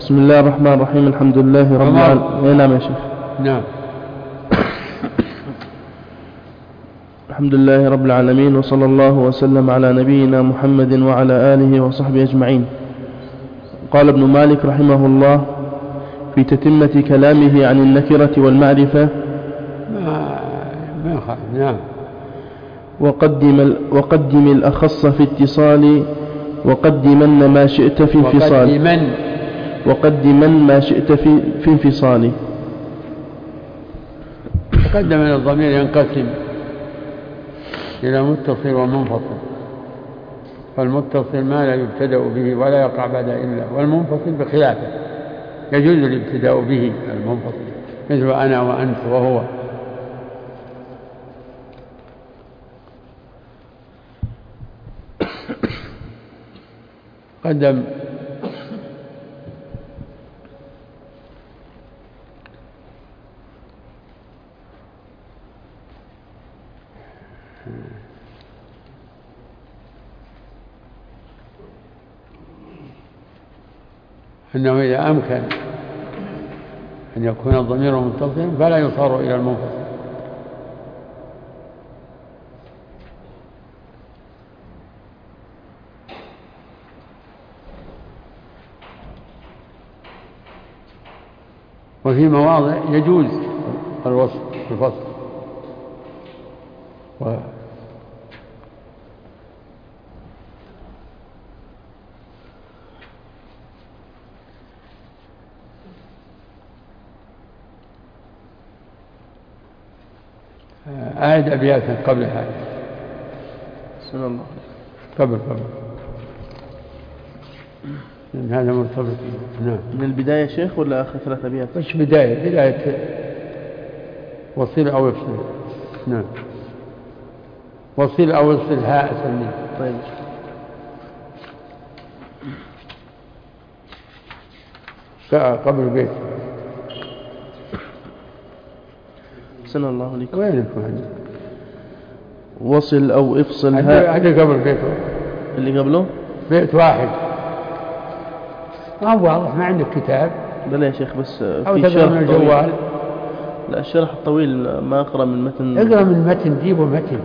بسم الله الرحمن الرحيم. الحمد لله رب العالمين. نعم يا شيخ. نعم. الحمد لله رب العالمين، وصلى الله وسلم على نبينا محمد وعلى آله وصحبه أجمعين. قال ابن مالك رحمه الله في تتمة كلامه عن النكرة والمعرفة: ما يخالف. نعم. وقدم الأخص في اتصال، وقدمن ما شئت في انفصال. وقدمن ما شئت في انفصال. تقدم أن الضمير ينقسم إلى متصل ومنفصل، فالمتصل ما لا يبتدأ به ولا يقع بعد إلا، والمنفصل بخلافه يجوز الابتداء به المنفصل، مثل أنا وأنت وهو. قدم أنه إذا أمكن أن يكون الضمير متصلا فلا يصار إلى المنفصل. وفي مواضع يجوز الوصل في الفصل، أعد أبياتا قبل هذا. بسم الله. قبل لأن هذا مرتبط. نعم. من البداية شيخ ولا آخر 3 أبيات؟ مش بداية وصل أو افصل. نعم. وصل أو افصل هاء سلمي. طيب. قبل البيت. سن الله عليكم. وين وصل أو افصل هاء. هذا قبل البيت. اللي قبله بيت واحد. ما هو واضح، ما عندك كتاب؟ بلا يا شيخ، بس في شرح الجوال. لا، الشرح الطويل ما أقرأ من المتن. اقرأ من المتن، جيبوا المتن،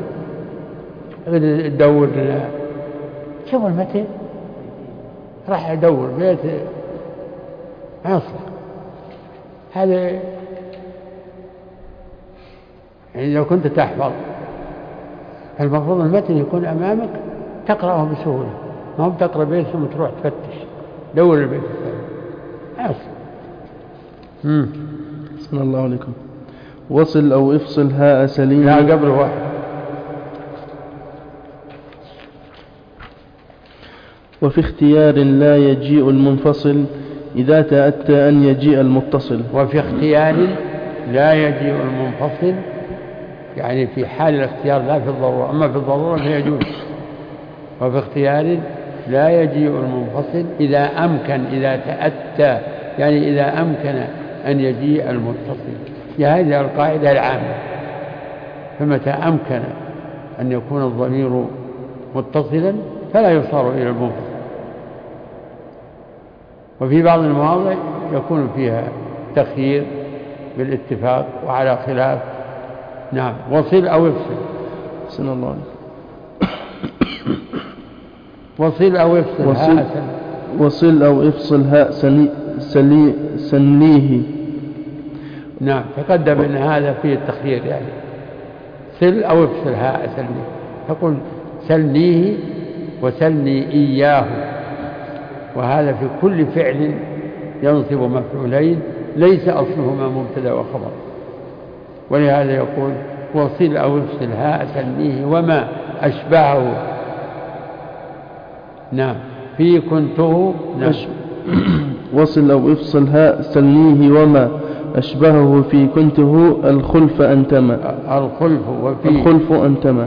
ادور لنا. شوف المتن، راح ادور بيت ما يصلح هذا. يعني لو كنت تحفظ، المفروض المتن يكون أمامك تقرأه بسهولة، ما هو تقرأ بيت ثم تروح تفتش دور البيت الثاني. بسم الله عليكم. وصل أو افصل هاء سليم. لا، قبل واحد. وفي اختيار لا يجيء المنفصل إذا تأتى أن يجيء المتصل. وفي اختيار لا يجيء المنفصل، يعني في حال الاختيار لا في الضرورة، أما في الضرورة فيجوز. وفي اختيار لا يجيء المنفصل إذا أمكن، إذا تأتى، يعني إذا أمكن أن يجيء المتصل. هذه القاعدة العامة، فمتى أمكن أن يكون الضمير متصلا فلا يصار إلى المنفصل. وفي بعض المواضع يكون فيها تخيير بالاتفاق وعلى خلاف. نعم. وصل أو افصل. بسم الله عليكم. وصل أو افصل. وصل أو افصل هاء سنيه. نعم. تقدم أن هذا فيه التخيير، يعني صل أو افصل هاء سنيه، تقول سلنيه وسلني إياه، وهذا في كل فعل ينصب مفعولين ليس أصلهما مبتدأ وخبر. ولهذا يقول وصل أو افصل هاء سنيه وما أشبهه. نعم. في كنته. نعم. وصل أو افصل هاء سنيه وما أشبهه في كنته الخلف أنتما. الخلف أنتما.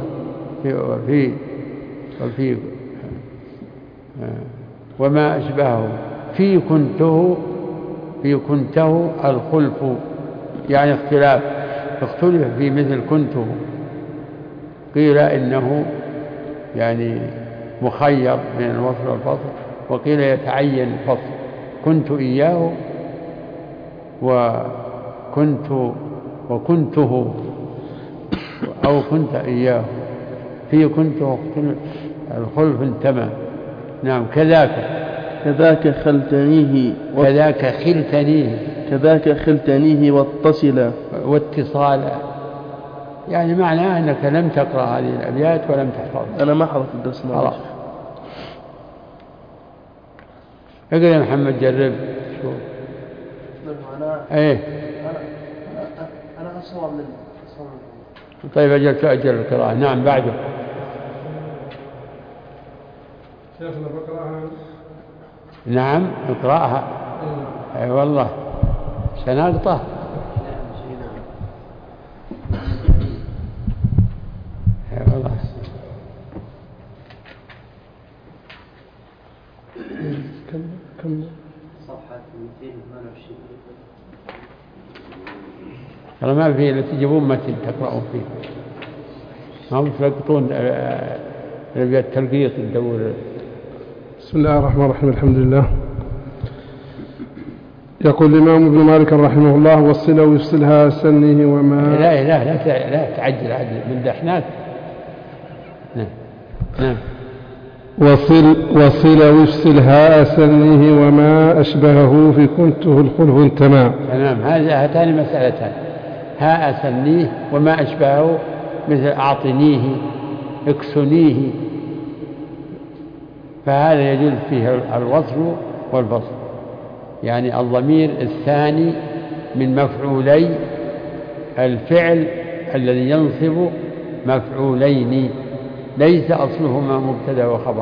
وفي وما أشبهه في كنته الخلف، يعني اختلاف، اختلف في مثل كنته. قيل إنه يعني مخير بين الوصل والفصل، وقيل يتعين الفصل كنت إياه وكنته أو كنت إياه. في كنت الخلف انتمى. نعم. كذاك خلتنيه واتصلا. يعني معناه أنك لم تقرأ هذه الأبيات ولم تحفظها. أنا ما حضرت الدرس. خلاص. اقرأ يا محمد، جرب شوف. أنا أصور منه. طيب أجل تؤجل القراءة. نعم. بعده شيخنا بقرأها. نعم اقرأها. أي والله سنقطة. أي والله. كم صفحة 228. ترى ما في تجيبون متن تقرأون فيه، ما هم تلقطون التلقيط تدور. بسم الله الرحمن الرحيم. الحمد لله. يقول الإمام ابن مالك رحمه الله: والصلة ويفصلها سنه وما. لا تعجل من دحناك. نعم. وصل ويفصلها سنه وما أشبهه في كنته الخلف تمام. تمام. هاتان مسألتان: ها أسنيه وما أشبهه، مثل أعطنيه، اكسنيه، فهذا يجوز فيه الوصل والفصل. يعني الضمير الثاني من مفعولي الفعل الذي ينصب مفعولين، ليس أصلهما مبتدأ وخبر.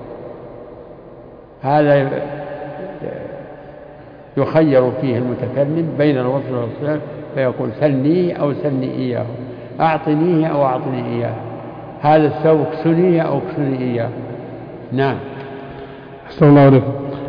هذا يخير فيه المتكلم بين الوصل والوصل، فيقول سلنيه أو سلني إياه، أعطنيه أو أعطني إياه، هذا الثوب اكسنيه أو اكسني إياه. نعم. أحسن الله عليكم.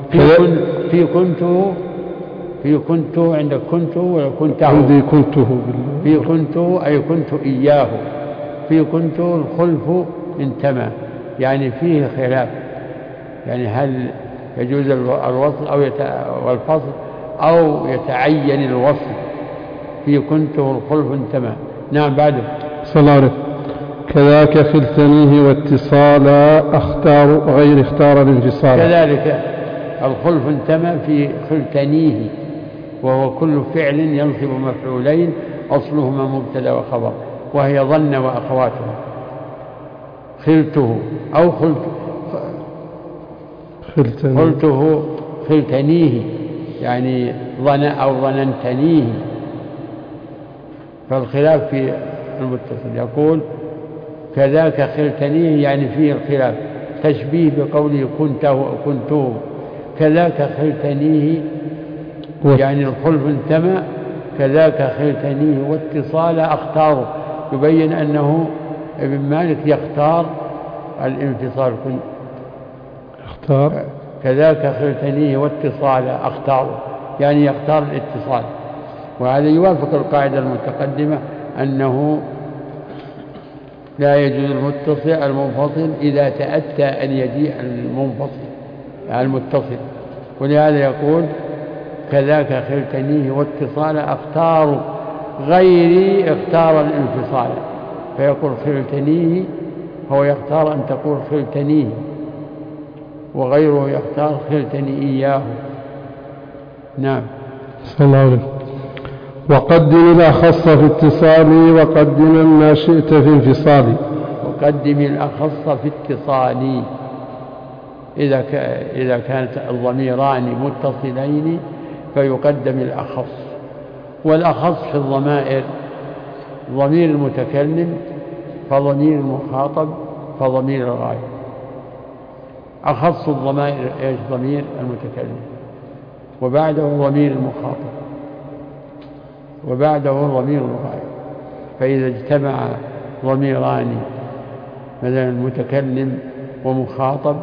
في كنت عندك كنت ولا كنته؟ عندي كنته. في كنت أي كنت إياه. في كنت الخلف انتمى، يعني فيه خلاف، يعني هل يجوز الوصل أو والفصل أو يتعين الوصل. في كنت الخلف انتمى. نعم. بعده صلى الله عليه. كذاك خلتنيه واتصالا اختار غير اختار الانفصال. كذلك الخلف انتمى في خلتنيه، وهو كل فعل ينصب مفعولين أصلهما مبتدأ وخبر، وهي ظن وأخواتها. خلته أو خلتنيه يعني ظن أو ظننتنيه، فالخلاف في المتصل. يقول كذاك خلتنيه يعني فيه الخلاف، تشبيه بقوله كنته. كذاك خلتنيه يعني الخلف انتمى. كذاك خلتنيه واتصال أختاره، يبين أنه ابن مالك يختار الانفصال. اختار كذاك خلتنيه واتصال أختاره، يعني يختار الاتصال. وهذا يوافق القاعدة المتقدمة أنه لا يجوز المنفصل إذا تأتى أن يجيء المتصل. ولهذا يقول كذاك خلتنيه واتصال أختار غيري اختار الانفصال، فيقول خلتنيه، هو يختار أن تقول خلتنيه، وغيره يختار خلتني إياه. نعم. صلى الله عليه. وقدم الأخص في اتصالي وقدم ما شئت في انفصالي. وقدم الأخص في اتصالي إذا كانت الضميران متصلين فيقدم الأخص. والأخص في الضمائر ضمير المتكلم، فضمير المخاطب، فضمير الغائب. أخص الضمائر إيش؟ ضمير المتكلم، وبعده ضمير المخاطب، وبعده ضمير الغائب. فإذا اجتمع ضميران مثلا متكلم ومخاطب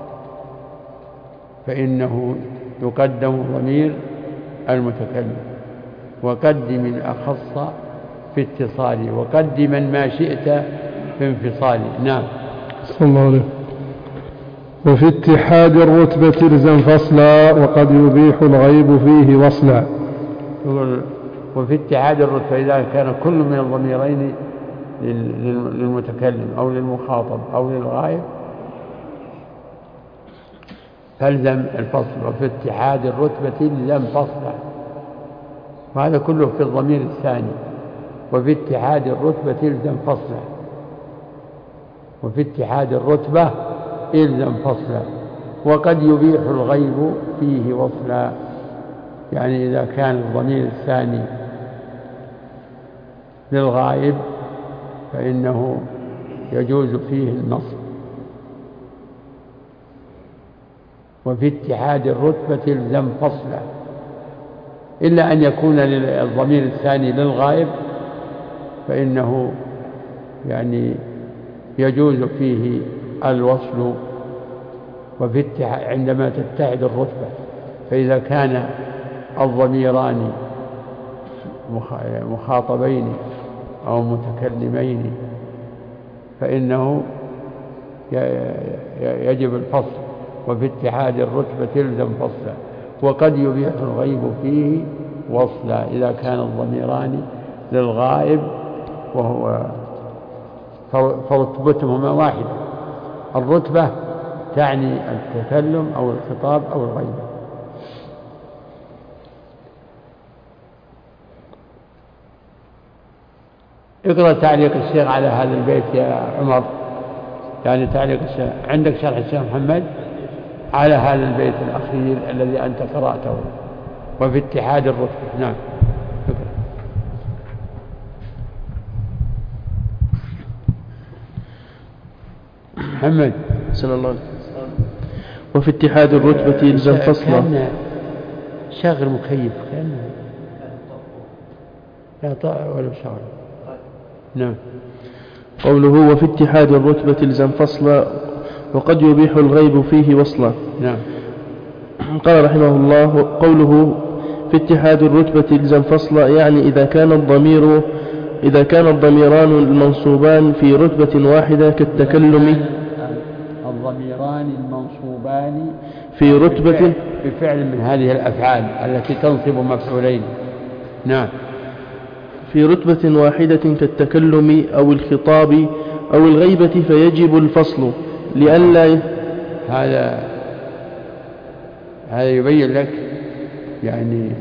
فإنه يقدم ضمير المتكلم. وقدم الأخص في اتصالي وقدما ما شئت في انفصالي. نعم. صلى الله عليه. وفي اتحاد الرتبة الزم فصلا وقد يبيح الغيب فيه وصلا. وفي اتحاد الرتبة إذا كان كل من الضميرين للمتكلم أو للمخاطب أو للغائب فالزم الفصل. وفي اتحاد الرتبة الزم فصلا، وهذا كله في الضمير الثاني. وفي اتحاد الرتبة الزم فصلا، وفي اتحاد الرتبة الزم فصلا، وقد يبيح الغيب فيه وصلا. يعني إذا كان الضمير الثاني للغائب فإنه يجوز فيه النصب. وفي اتحاد الرتبة الزم فصلا، إلا أن يكون الضمير الثاني للغائب فإنه يعني يجوز فيه الوصل. وفي عندما تتحد الرتبة، فإذا كان الضميران مخاطبين أو متكلمين فإنه يجب الفصل. وفي اتحاد الرتبة تلزم فصلا، وقد يبيح الغيب فيه وصلا إذا كان الضميران للغائب وهو فرتبتهما واحدة. الرتبة تعني التكلم أو الخطاب أو الغيبة. اقرأ تعليق الشيخ على هذا البيت يا عمر، يعني تعليق الشيخ. عندك شرح الشيخ محمد على هذا البيت الأخير الذي أنت قرأته، وفي اتحاد الرتبة. نعم محمد سنة الله. وفي اتحاد الرتبة يلزم فصلا. شغل مكيف كان لا طاع ولا شغل. نعم. قوله وفي اتحاد الرتبة يلزم فصلا وقد يبيح الغيب فيه وصلا. نعم. قال رحمه الله قوله في اتحاد الرتبة يلزم فصلا يعني إذا كان الضميران المنصوبان في رتبة واحدة كالتكلم. الضميران المنصوبان في رتبة بفعل من هذه الأفعال التي تنصب مفعولين. نعم. في رتبة واحدة كالتكلم أو الخطاب أو الغيبة فيجب الفصل لئلا. هذا يبين لك يعني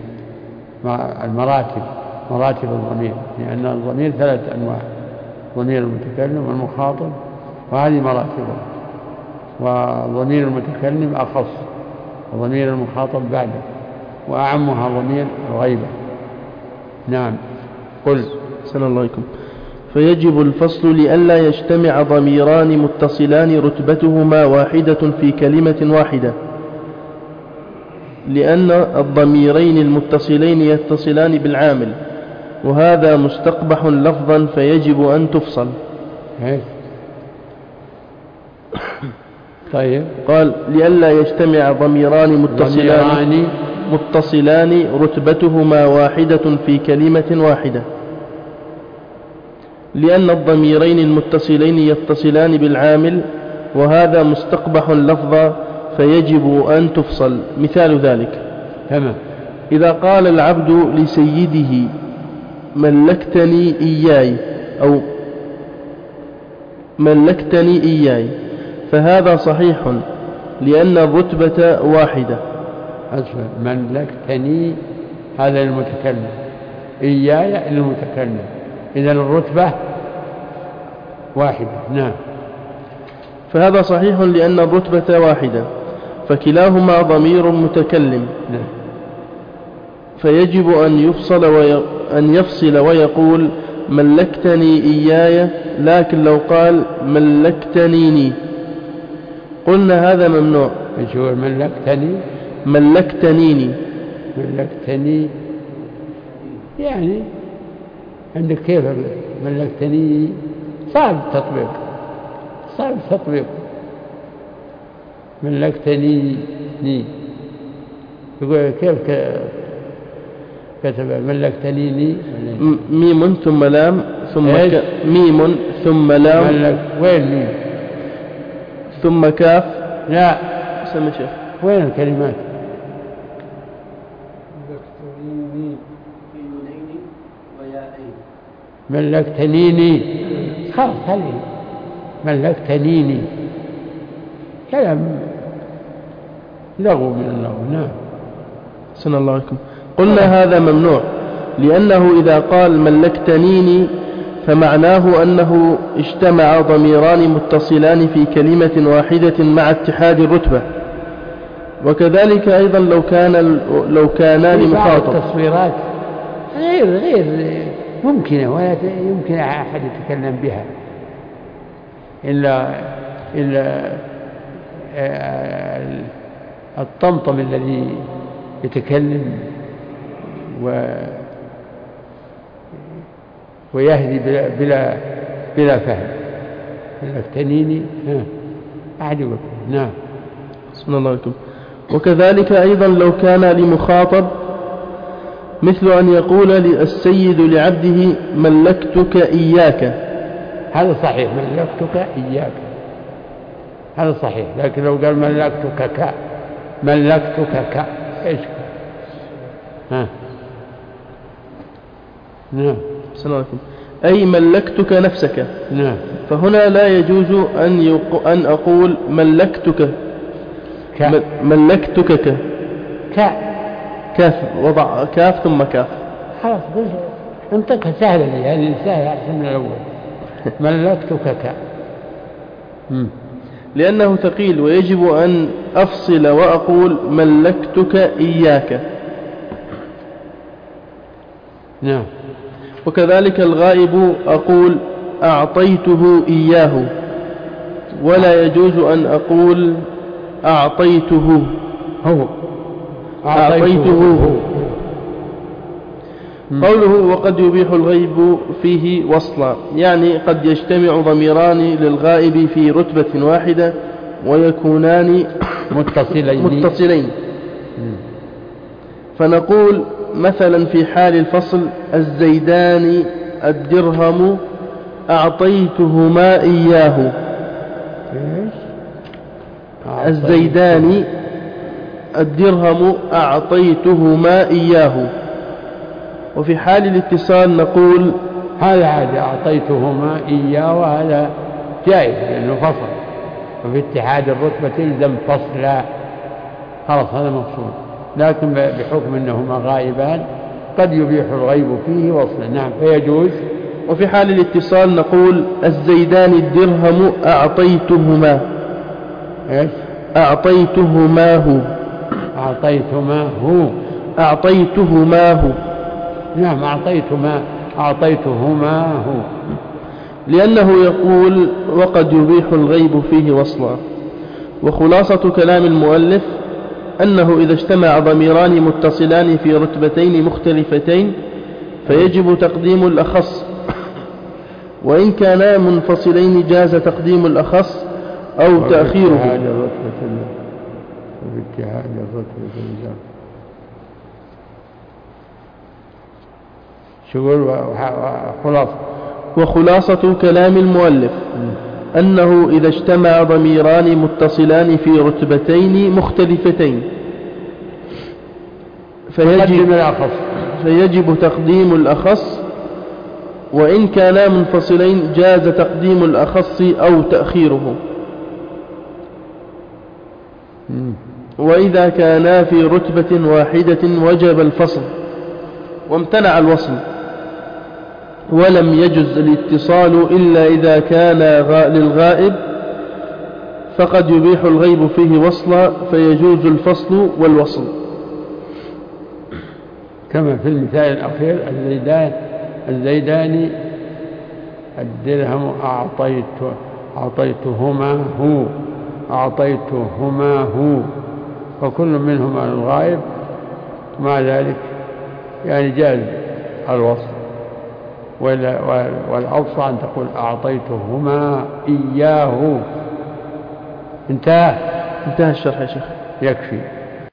مراتب الضمير، لأن الضمير 3 أنواع: ضمير المتكلم والمخاطب، وهذه مراتبه. وضمير المتكلم أخص، وضمير المخاطب بعده، وأعمها ضمير الغيبة. نعم. قل. سلام الله عليكم. فيجب الفصل لئلا يجتمع ضميران متصلان رتبتهما واحدة في كلمة واحدة، لأن الضميرين المتصلين يتصلان بالعامل، وهذا مستقبح لفظا فيجب أن تفصل. طيب. قال لئلا يجتمع ضميران متصلان رتبتهما واحدة في كلمة واحدة، لأن الضميرين المتصلين يتصلان بالعامل، وهذا مستقبح لفظا فيجب أن تفصل. مثال ذلك: تمام. إذا قال العبد لسيده ملكتني إياي أو ملكتني إياي، فهذا صحيح لأن الرتبة واحدة. ملكتني هذا للمتكلم، إياي للمتكلم، إذا الرتبة واحدة. نعم. فهذا صحيح لأن الرتبة واحدة، فكلاهما ضمير متكلم. نعم. فيجب أن يفصل ويقول ملكتني إياي، لكن لو قال ملكتنيني قلنا هذا ممنوع. شو ملكتنيني يعني عندك كيف ملكتني صعب تطبيق ملكتني يقول كيف كتب ملكتني ميم ثم لام ثم ميم ثم لام وين ميم ثم كاف لا سمي شيخ. وين الكلمات؟ ملكتنيني في نونين وياءين. ملكتنيني، خلاص هذه ملكتنيني كلام لغو من اللغو. نعم. سن الله عليكم. قلنا هذا ممنوع لأنه إذا قال ملكتنيني فمعناه أنه اجتمع ضميران متصلان في كلمة واحدة مع اتحاد الرتبة. وكذلك أيضا لو كانا لمخاطب. التصويرات غير ممكنة ولا يمكن أحد يتكلم بها إلا الطمطم الذي يتكلم ويهدي بلا فهم. ملكتنيني أحد يقول. نعم. بسم الله عليكم. وكذلك أيضا لو كان لمخاطب مثل أن يقول السيد لعبده ملكتك إياك. هذا صحيح، ملكتك إياك هذا صحيح. لكن لو قال ملكتك ك إيش؟ نعم. بسم الله عليكم. أي ملكتك نفسك. نعم. فهنا لا يجوز أن أقول ملكتك ملكتك كاف، وضع كاف ثم كاف. خلاص انطقها سهلة لي، هذه سهلة أحسن من الأول. ملكتك لأنه ثقيل ويجب أن أفصل وأقول ملكتك إياك. نعم. وكذلك الغائب أقول أعطيته إياه، ولا يجوز أن أقول أعطيته هو. قوله وقد يبيح الغيب فيه وصلا، يعني قد يجتمع ضميران للغائب في رتبة واحدة ويكونان متصلين. فنقول مثلا في حال الفصل الزيدان الدرهم أعطيتهما إياه. الزيدان الدرهم أعطيتهما إياه. وفي حال الاتصال نقول هذا عادي أعطيتهما إياه، وهذا جائز لأنه فصل، وفي اتحاد الرتبة تلزم فصلا، خلاص هذا مقصود. لكن بحكم أنهما غائبان قد يبيح الغيب فيه وصلا. نعم فيجوز. وفي حال الاتصال نقول الزيدان الدرهم أعطيتهما. إيش؟ أعطيتهماه. أعطيتهماه. نعم أعطيتهماه، لأنه يقول وقد يبيح الغيب فيه وصلا. وخلاصة كلام المؤلف أنه إذا اجتمع ضميران متصلان في رتبتين مختلفتين فيجب تقديم الأخص، وإن كانا منفصلين جاز تقديم الأخص أو تأخيره. وخلاصة كلام المؤلف أنه إذا اجتمع ضميران متصلان في رتبتين مختلفتين فيجب تقديم الأخص، وإن كانا منفصلين جاز تقديم الأخص أو تأخيره. وإذا كانا في رتبة واحدة وجب الفصل وامتنع الوصل، ولم يجز الاتصال إلا إذا كان للغائب فقد يبيح الغيب فيه وصلا فيجوز الفصل والوصل. كما في المثال الأخير الزيدان الدرهم أعطيتهما هو، فكل منهما الغائب، مع ذلك يعني جاز الوصل. والأوصى أن تقول أعطيتهما إياه. انتهى الشرح يا شيخ. يكفي.